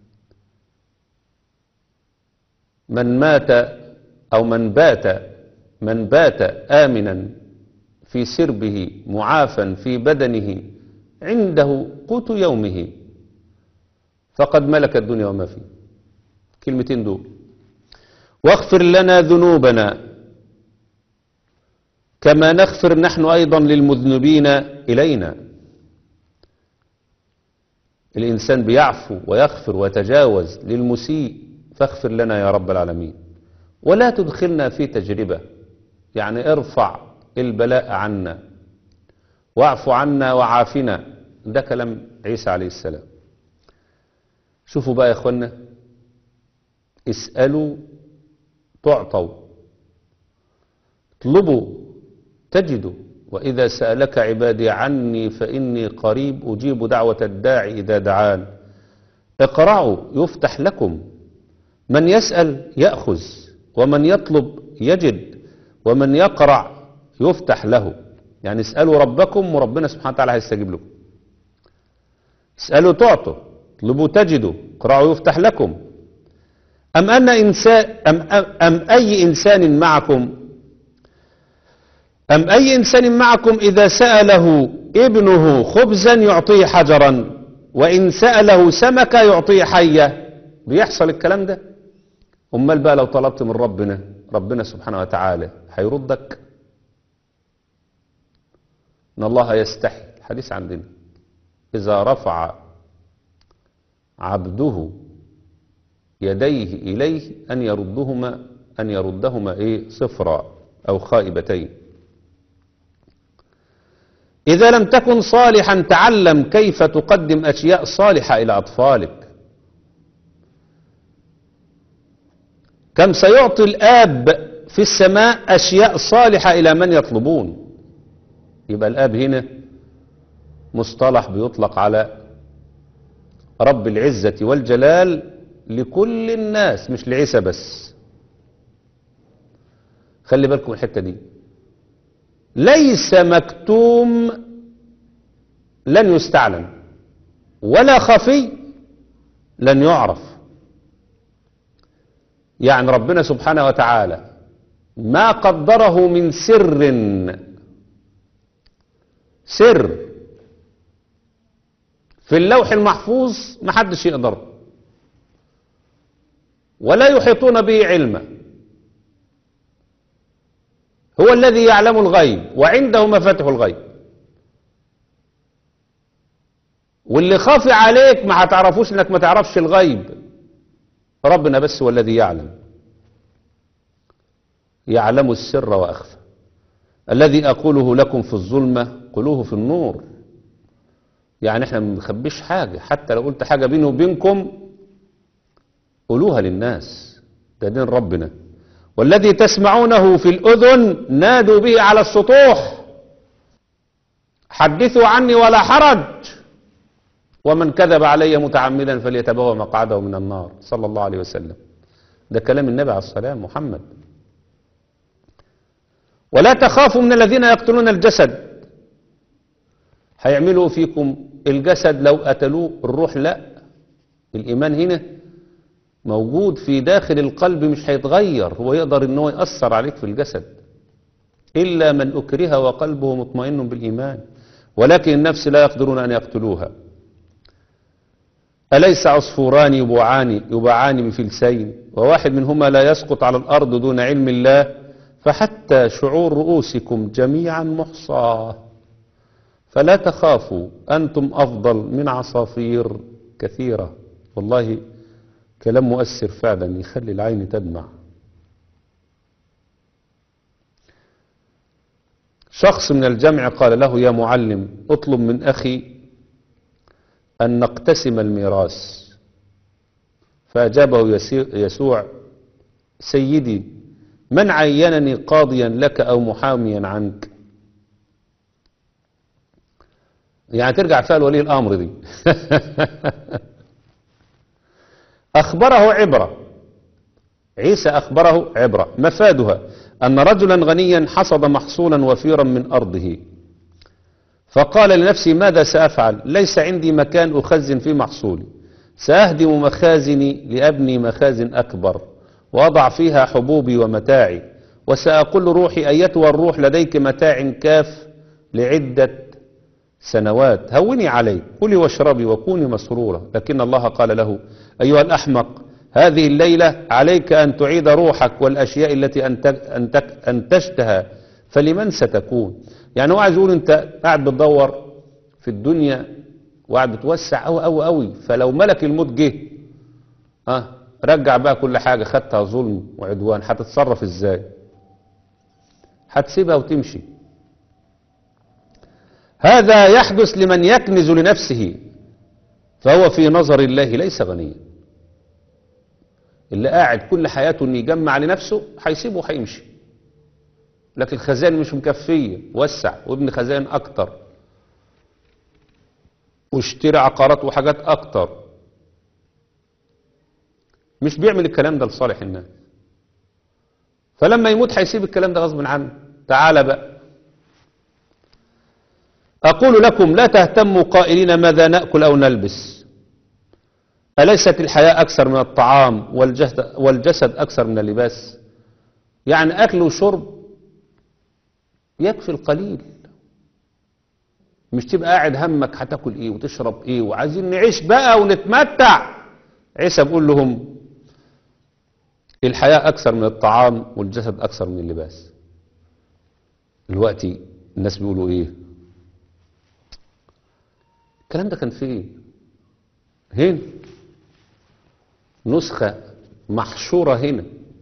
من مات أو من بات من بات آمنا في سربه معافا في بدنه عنده قوت يومه فقد ملك الدنيا وما فيه. كلمتين دول. واغفر لنا ذنوبنا كما نغفر نحن أيضا للمذنبين إلينا. الإنسان بيعفو ويغفر ويتجاوز للمسيء، فاغفر لنا يا رب العالمين. ولا تدخلنا في تجربة، يعني ارفع البلاء عنا واعف عنا وعافنا. ده كلام عيسى عليه السلام. شوفوا بقى يا اخوانا، اسألوا تعطوا، اطلبوا تجدوا، وإذا سألك عبادي عني فإني قريب أجيب دعوة الداعي إذا دعان. اقرعوا يفتح لكم، من يسأل يأخذ، ومن يطلب يجد، ومن يقرع يفتح له. يعني اسألوا ربكم وربنا سبحانه وتعالى هيستجيب لكم. اسألوا تعطوا، اطلبوا تجدوا، اقرعوا يفتح لكم. أم أن إنسان أم, أم, أم أي إنسان معكم أم أي إنسان معكم إذا سأله ابنه خبزا يعطيه حجرا، وإن سأله سمكة يعطيه حية. بيحصل الكلام ده؟ أمال بقى لو طلبت من ربنا ربنا سبحانه وتعالى هيردك؟ إن الله يستحي، الحديث عندنا إذا رفع عبده يديه إليه أن يردهما أن يردهما إيه صفرا أو خائبتين. إذا لم تكن صالحا تعلم كيف تقدم أشياء صالحة إلى أطفالك. كم سيعطي الآب في السماء أشياء صالحة إلى من يطلبون. يبقى الآب هنا مصطلح بيطلق على رب العزة والجلال لكل الناس مش لعيسى بس. خلي بالكم الحتة دي، ليس مكتوم لن يستعلن ولا خفي لن يعرف. يعني ربنا سبحانه وتعالى ما قدره من سر سر في اللوح المحفوظ ما حدش يقدر ولا يحيطون به علما. هو الذي يعلم الغيب وعنده مفاتح الغيب، واللي خافي عليك ما هتعرفوش انك ما تعرفش الغيب. ربنا بس هو الذي يعلم، يعلم السر وأخفى. الذي أقوله لكم في الظلمة قلوه في النور. يعني احنا ما بنخبيش حاجة، حتى لو قلت حاجة بيني وبينكم قولوها للناس، ده دين ربنا. والذي تسمعونه في الأذن نادوا به على السطوح حدثوا عني ولا حرج ومن كذب علي متعمدا فليتبوأ مقعده من النار، صلى الله عليه وسلم. ده كلام النبي عليه السلام محمد. ولا تخافوا من الذين يقتلون الجسد. هيعملوا فيكم الجسد لو قتلوه، الروح لا. الإيمان هنا موجود في داخل القلب مش هيتغير، هو يقدر ان هو يأثر عليك في الجسد إلا من أكره وقلبه مطمئن بالإيمان، ولكن النفس لا يقدرون أن يقتلوها. أليس عصفوران يبوعان يباعان بفلسين وواحد منهما لا يسقط على الأرض دون علم الله فحتى شعور رؤوسكم جميعا محصى فلا تخافوا أنتم أفضل من عصافير كثيرة. والله كلام مؤثر فعلا يخلي العين تدمع. شخص من الجمع قال له يا معلم اطلب من أخي أن نقتسم الميراث. فأجابه يسوع سيدي من عينني قاضيا لك أو محاميا عنك؟ يعني ترجع فيها ولي الأمر دي. أخبره عبرة، عيسى أخبره عبرة مفادها أن رجلا غنيا حصد محصولا وفيرا من أرضه فقال لنفسه ماذا سأفعل؟ ليس عندي مكان أخزن فيه محصولي، سأهدم مخازني لأبني مخازن أكبر وأضع فيها حبوبي ومتاعي وسأقول روحي أيتها الروح لديك متاع كاف لعدة سنوات هوني علي كلي واشربي وكوني مسرورة. لكن الله قال له أيها الأحمق هذه الليلة عليك أن تعيد روحك والأشياء التي أنتجتها فلمن ستكون؟ يعني هو عايز يقول أنت قاعد بتدور في الدنيا وقاعد بتوسع أوي أوي أوي، فلو ملك الموت جه ها رجع بقى كل حاجة خدتها ظلم وعدوان هتتصرف ازاي؟ هتسيبها وتمشي. هذا يحدث لمن يكنز لنفسه فهو في نظر الله ليس غنيا. اللي قاعد كل حياته ان يجمع لنفسه هيسيبه وهيمشي، لكن الخزائن مش مكفية، وسع وابن خزائن اكتر واشتري عقارات وحاجات اكتر. مش بيعمل الكلام ده لصالح الناس، فلما يموت هيسيب الكلام ده غصب عنه. تعال بقى أقول لكم لا تهتموا قائلين ماذا نأكل أو نلبس، أليست الحياة أكثر من الطعام والجسد, والجسد أكثر من اللباس؟ يعني أكل وشرب يكفي القليل، مش تبقى قاعد همك هتاكل ايه وتشرب ايه وعايزين نعيش بقى ونتمتع. عيسى بيقول لهم الحياة أكثر من الطعام والجسد أكثر من اللباس. دلوقتي الناس بيقولوا إيه؟ الكلام ده كان فين؟ هنا نسخة محشورة هنا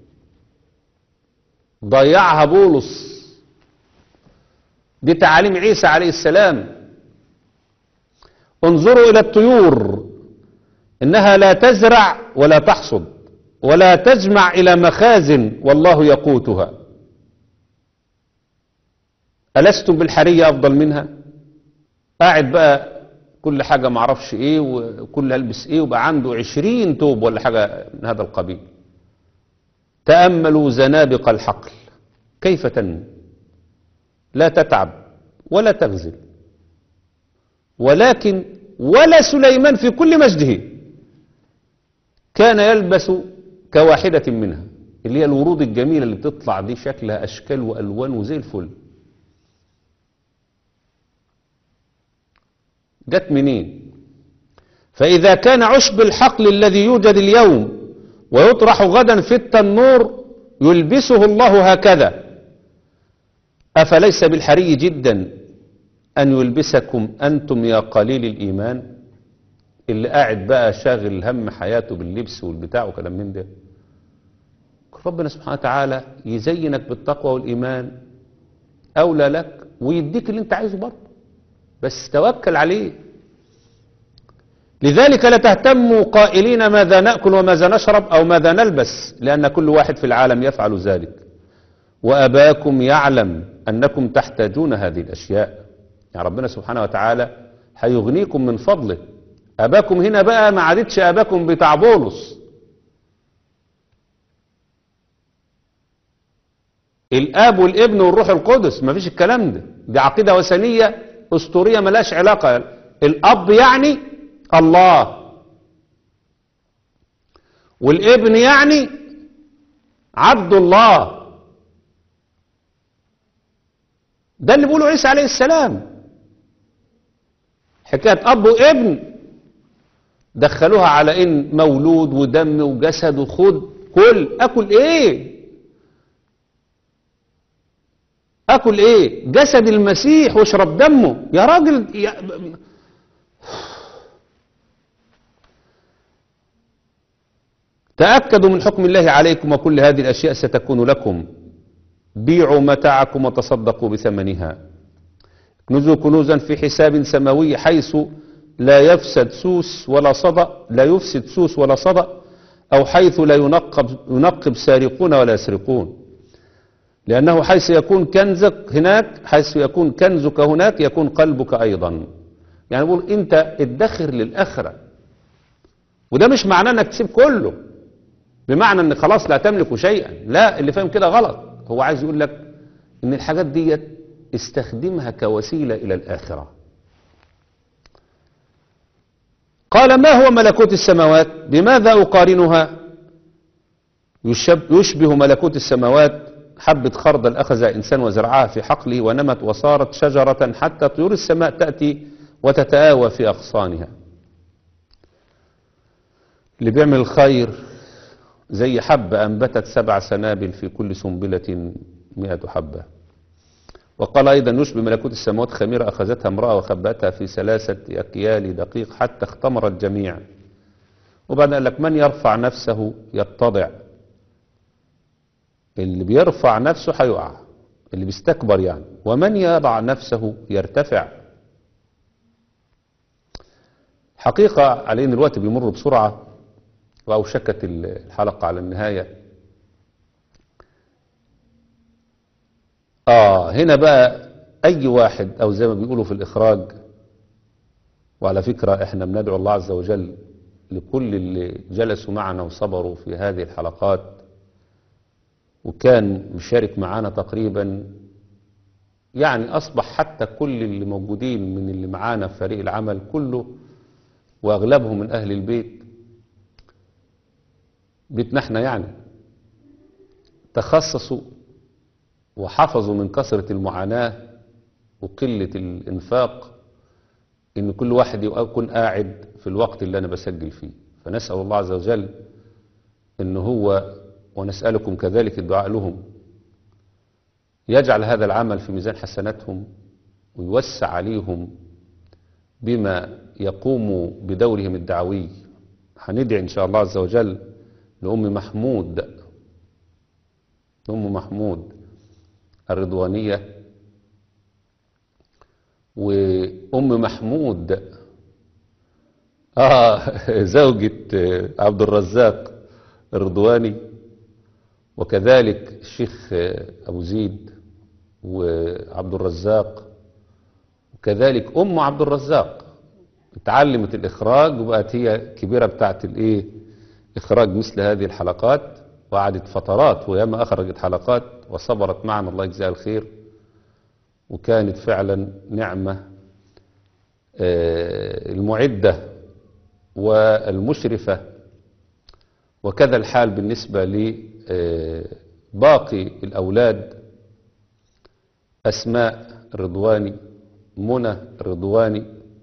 ضيعها بولس. دي تعاليم عيسى عليه السلام. انظروا إلى الطيور إنها لا تزرع ولا تحصد ولا تجمع إلى مخازن والله يقوتها، ألستم بالحرية أفضل منها؟ قاعد بقى كل حاجة معرفش إيه وكل ألبس إيه وبقى عنده عشرين توب ولا حاجة من هذا القبيل. تأملوا زنابق الحقل كيف تنمو، لا تتعب ولا تغزل. ولكن ولا سليمان في كل مجده كان يلبس كواحدة منها، اللي هي الورود الجميلة اللي بتطلع دي شكلها أشكال وألوان وزي الفل. جت منين؟ فإذا كان عشب الحقل الذي يوجد اليوم ويطرح غدا في التنور يلبسه الله هكذا، أفليس بالحري جدا أن يلبسكم أنتم يا قليل الإيمان؟ اللي قاعد بقى شاغل هم حياته باللبس والبتاع وكلام من ده. ربنا سبحانه وتعالى يزينك بالتقوى والإيمان أولى لك ويديك اللي انت عايزه برضه، بس توكل عليه. لذلك لا تهتموا قائلين ماذا نأكل وماذا نشرب أو ماذا نلبس، لأن كل واحد في العالم يفعل ذلك، وأباكم يعلم أنكم تحتاجون هذه الأشياء. يعني ربنا سبحانه وتعالى هيغنيكم من فضله. أباكم هنا بقى ما عادتش أباكم بتاع بولس، الآب والابن والروح القدس، ما فيش الكلام ده. دي عقيدة وثنية أسطورية ملاش علاقة. الأب يعني الله، والابن يعني عبد الله. ده اللي بيقوله عيسى عليه السلام. حكاية أب وابن دخلوها على إن مولود ودم وجسد وخد كل. أكل إيه؟ أكل إيه؟ جسد المسيح واشرب دمه يا راجل. يا تأكدوا من حكم الله عليكم وكل هذه الأشياء ستكون لكم. بيعوا متاعكم وتصدقوا بثمنها. اكنزوا كنوزا في حساب سماوي حيث لا يفسد سوس ولا صدأ لا يفسد سوس ولا صدأ أو حيث لا ينقب, ينقب سارقون ولا يسرقون. لأنه حيث يكون كنزك هناك حيث يكون كنزك هناك يكون قلبك أيضا. يعني بقول أنت ادخر للآخرة، وده مش معناه أنك تسيب كله بمعنى أن خلاص لا تملك شيئا، لا، اللي فاهم كده غلط. هو عايز يقول لك أن الحاجات دي استخدمها كوسيلة إلى الآخرة. قال ما هو ملكوت السماوات؟ بماذا أقارنها؟ يشبه ملكوت السماوات حبة خردل أخذ إنسان وزرعها في حقله ونمت وصارت شجرة حتى طيور السماء تأتي وتتآوى في أغصانها. اللي بيعمل الخير زي حبة أنبتت سبع سنابل في كل سنبلة مئة حبة. وقال أيضا يشبه ملكوت السماوات خميرة أخذتها امرأة وخبأتها في ثلاثة أكيال دقيق حتى اختمر الجميع. وبعد قال لك من يرفع نفسه يتضع. اللي بيرفع نفسه هيقع، اللي بيستكبر يعني. ومن يضع نفسه يرتفع. حقيقة على ان الوقت بيمر بسرعة وأوشكت الحلقة على النهاية. آه هنا بقى أي واحد أو زي ما بيقولوا في الإخراج، وعلى فكرة إحنا بندعو الله عز وجل لكل اللي جلسوا معنا وصبروا في هذه الحلقات وكان مشارك معانا تقريبا، يعني أصبح حتى كل اللي موجودين من اللي معانا في فريق العمل كله وأغلبهم من أهل البيت بيتنا احنا، يعني تخصصوا وحفظوا من كثرة المعاناة وقلة الإنفاق إن كل واحد يكون قاعد في الوقت اللي أنا بسجل فيه. فنسأل الله عز وجل إن هو ونسألكم كذلك الدعاء لهم، يجعل هذا العمل في ميزان حسناتهم ويوسع عليهم بما يقوم بدورهم الدعوي. هندعي إن شاء الله عز وجل لأم محمود أم محمود الرضوانية، وأم محمود آه زوجة عبد الرزاق الرضواني، وكذلك الشيخ أبو زيد وعبد الرزاق، وكذلك أم عبد الرزاق اتعلمت الإخراج وبقت هي كبيرة بتاعت الإيه إخراج مثل هذه الحلقات، وقعدت فترات وياما أخرجت حلقات وصبرت معنا الله يجزاها الخير، وكانت فعلا نعمة المعدة والمشرفة. وكذا الحال بالنسبة لباقي الأولاد، أسماء الرضواني، منى الرضواني،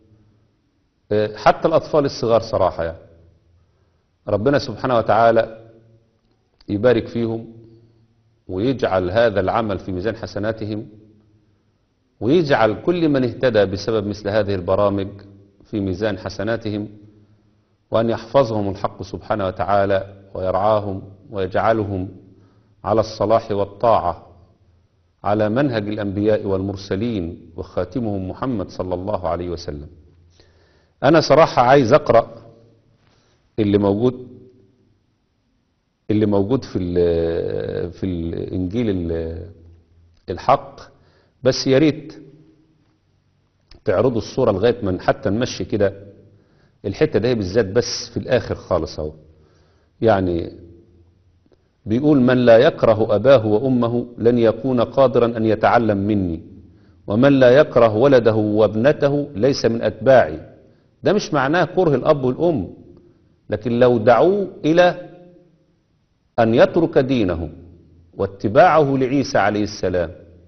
حتى الأطفال الصغار صراحة يعني ربنا سبحانه وتعالى يبارك فيهم ويجعل هذا العمل في ميزان حسناتهم، ويجعل كل من اهتدى بسبب مثل هذه البرامج في ميزان حسناتهم، وأن يحفظهم الحق سبحانه وتعالى ويرعاهم ويجعلهم على الصلاح والطاعة على منهج الأنبياء والمرسلين وخاتمهم محمد صلى الله عليه وسلم. أنا صراحة عايز أقرأ اللي موجود اللي موجود في في الإنجيل الحق، بس يا ريت تعرضوا الصورة لغاية من حتى نمشي كده الحتة ده بالذات، بس في الآخر خالص اهو. يعني بيقول: من لا يكره أباه وأمه لن يكون قادرا أن يتعلم مني، ومن لا يكره ولده وابنته ليس من أتباعي. ده مش معناه كره الأب والأم، لكن لو دعوه إلى أن يترك دينه واتباعه لعيسى عليه السلام،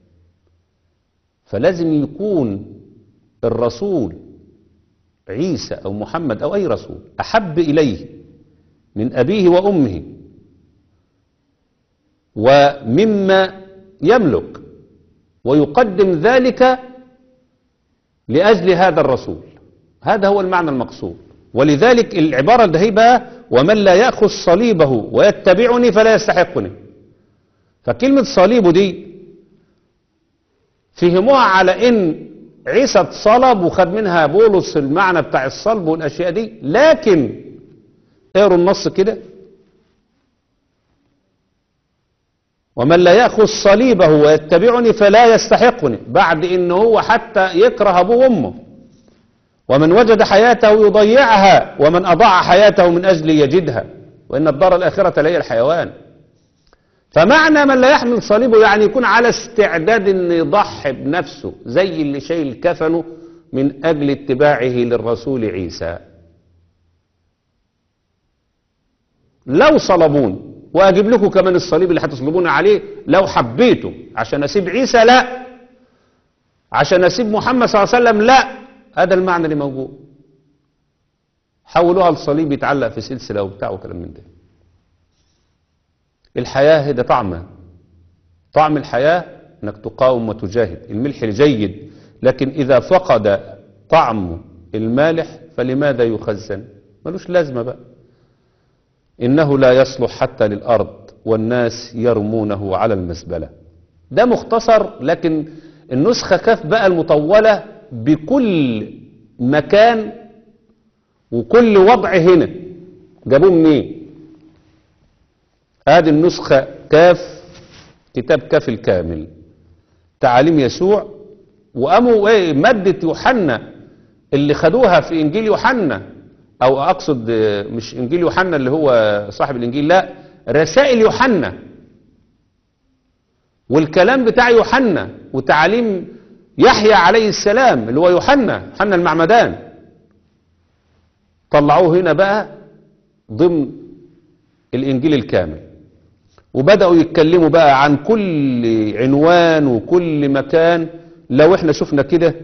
فلازم يكون الرسول عيسى أو محمد أو أي رسول أحب إليه من أبيه وأمه ومما يملك، ويقدم ذلك لأجل هذا الرسول. هذا هو المعنى المقصود. ولذلك العبارة اللي هي بقى: ومن لا يأخذ صليبه ويتبعني فلا يستحقني. فكلمة صليبه دي فهموها على ان عيسى اتصلب وخد منها بولس المعنى بتاع الصلب والاشياء دي، لكن اقروا النص كده: ومن لا يأخذ صليبه ويتبعني فلا يستحقني، بعد ان هو حتى يكره ابوه وامه. ومن وجد حياته يضيعها، ومن أضاع حياته من أجل يجدها، وإن الدار الآخرة لهي الحيوان. فمعنى من لا يحمل صليبه يعني يكون على استعداد أن يضحي بنفسه، زي اللي شايل كفنه من أجل اتباعه للرسول عيسى. لو صلبون، وأجيب لكم كمان الصليب اللي هتصلبون عليه لو حبيته، عشان أسيب عيسى لا، عشان أسيب محمد صلى الله عليه وسلم لا. هذا المعنى اللي موجود. حولوها الصليب يتعلق في سلسلة وبتاع وكلام من ده. الحياة ده طعمها، طعم الحياة انك تقاوم وتجاهد. الملح الجيد، لكن اذا فقد طعم المالح فلماذا يخزن؟ ملوش لازمة بقى. انه لا يصلح حتى للارض والناس يرمونه على المزبلة. ده مختصر، لكن النسخة كاف بقى المطولة بكل مكان وكل وضع هنا جابوه منين؟ هذه النسخة كاف، كتاب كاف الكامل، تعاليم يسوع. وقاموا ايه مادة يوحنا اللي خدوها في انجيل يوحنا، او اقصد مش انجيل يوحنا اللي هو صاحب الانجيل، لا، رسائل يوحنا والكلام بتاع يوحنا وتعاليم يحيى عليه السلام اللي هو يوحنا يوحنا المعمدان، طلعوه هنا بقى ضمن الانجيل الكامل. وبدأوا يتكلموا بقى عن كل عنوان وكل مكان. لو احنا شفنا كده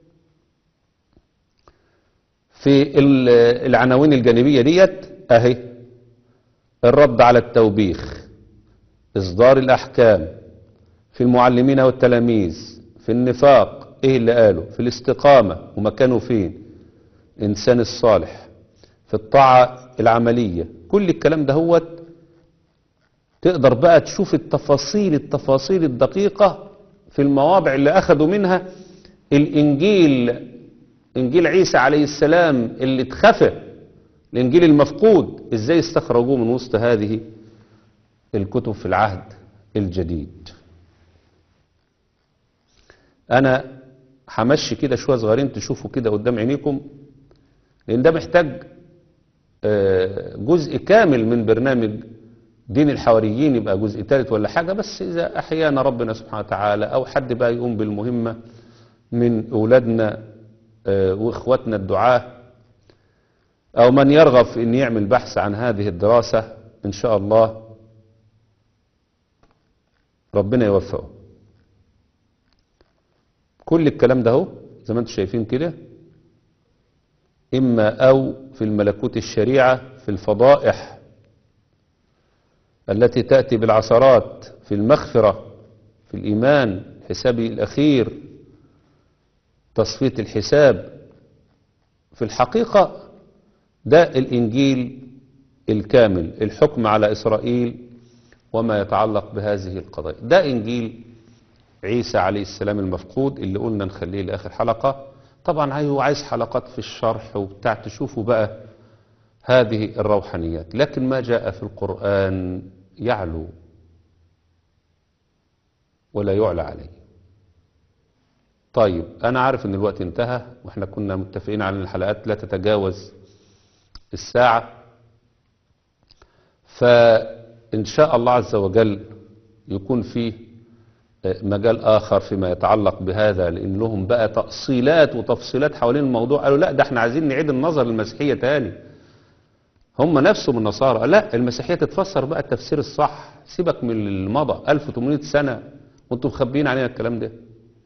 في العناوين الجانبية ديت اهي: الرد على التوبيخ، إصدار الأحكام، في المعلمين والتلاميذ، في النفاق إيه اللي قاله، في الاستقامة ومكانه فين، الإنسان الصالح، في الطاعة العملية، كل الكلام ده هو تقدر بقى تشوف التفاصيل التفاصيل الدقيقة في المواضع اللي أخذوا منها الإنجيل، إنجيل عيسى عليه السلام اللي اتخفى، الإنجيل المفقود، إزاي استخرجوه من وسط هذه الكتب في العهد الجديد. أنا همشي كده شوية صغيرين تشوفوا كده قدام عينيكم، لأن ده محتاج جزء كامل من برنامج دين الحواريين، يبقى جزء ثالث ولا حاجة، بس إذا أحيانا ربنا سبحانه وتعالى أو حد بقى يقوم بالمهمة من أولادنا وإخواتنا الدعاة، أو من يرغب في أن يعمل بحث عن هذه الدراسة، إن شاء الله ربنا يوفقه. كل الكلام ده هو زي ما انتم شايفين كده، إما أو في الملكوت الشريعة، في الفضائح التي تأتي بالعثرات، في المغفرة، في الإيمان، الحساب الأخير، تصفية الحساب. في الحقيقة ده الإنجيل الكامل، الحكم على إسرائيل وما يتعلق بهذه القضايا. ده إنجيل عيسى عليه السلام المفقود اللي قلنا نخليه لآخر حلقة. طبعا هو عايز حلقات في الشرح وبتاع تشوفوا بقى هذه الروحانيات، لكن ما جاء في القرآن يعلو ولا يعلى عليه. طيب أنا عارف إن الوقت انتهى، وإحنا كنا متفقين على الحلقات لا تتجاوز الساعة، فإن شاء الله عز وجل يكون فيه مجال آخر فيما يتعلق بهذا، لأن لهم بقى تأصيلات وتفصيلات حوالين الموضوع. قالوا لا ده احنا عايزين نعيد النظر للمسيحية تاني، هم نفسهم النصارى لا المسيحية تتفسر بقى التفسير الصح، سيبك من اللي مضى ألف وثمانمائة سنة وانتم مخبيين علينا الكلام ده.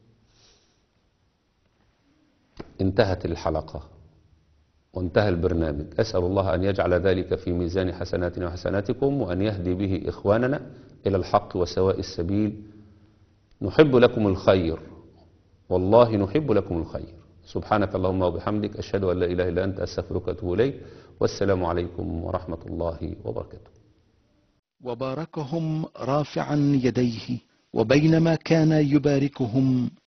انتهت الحلقة وانتهى البرنامج، أسأل الله أن يجعل ذلك في ميزان حسناتنا وحسناتكم، وأن يهدي به إخواننا إلى الحق وسواء السبيل. نحب لكم الخير، والله نحب لكم الخير. سبحانك اللهم وبحمدك، أشهد أن لا إله إلا أنت، أستغفرك وأتوب إليك، والسلام عليكم ورحمة الله وبركاته. وباركهم رافعا يديه، وبينما كان يباركهم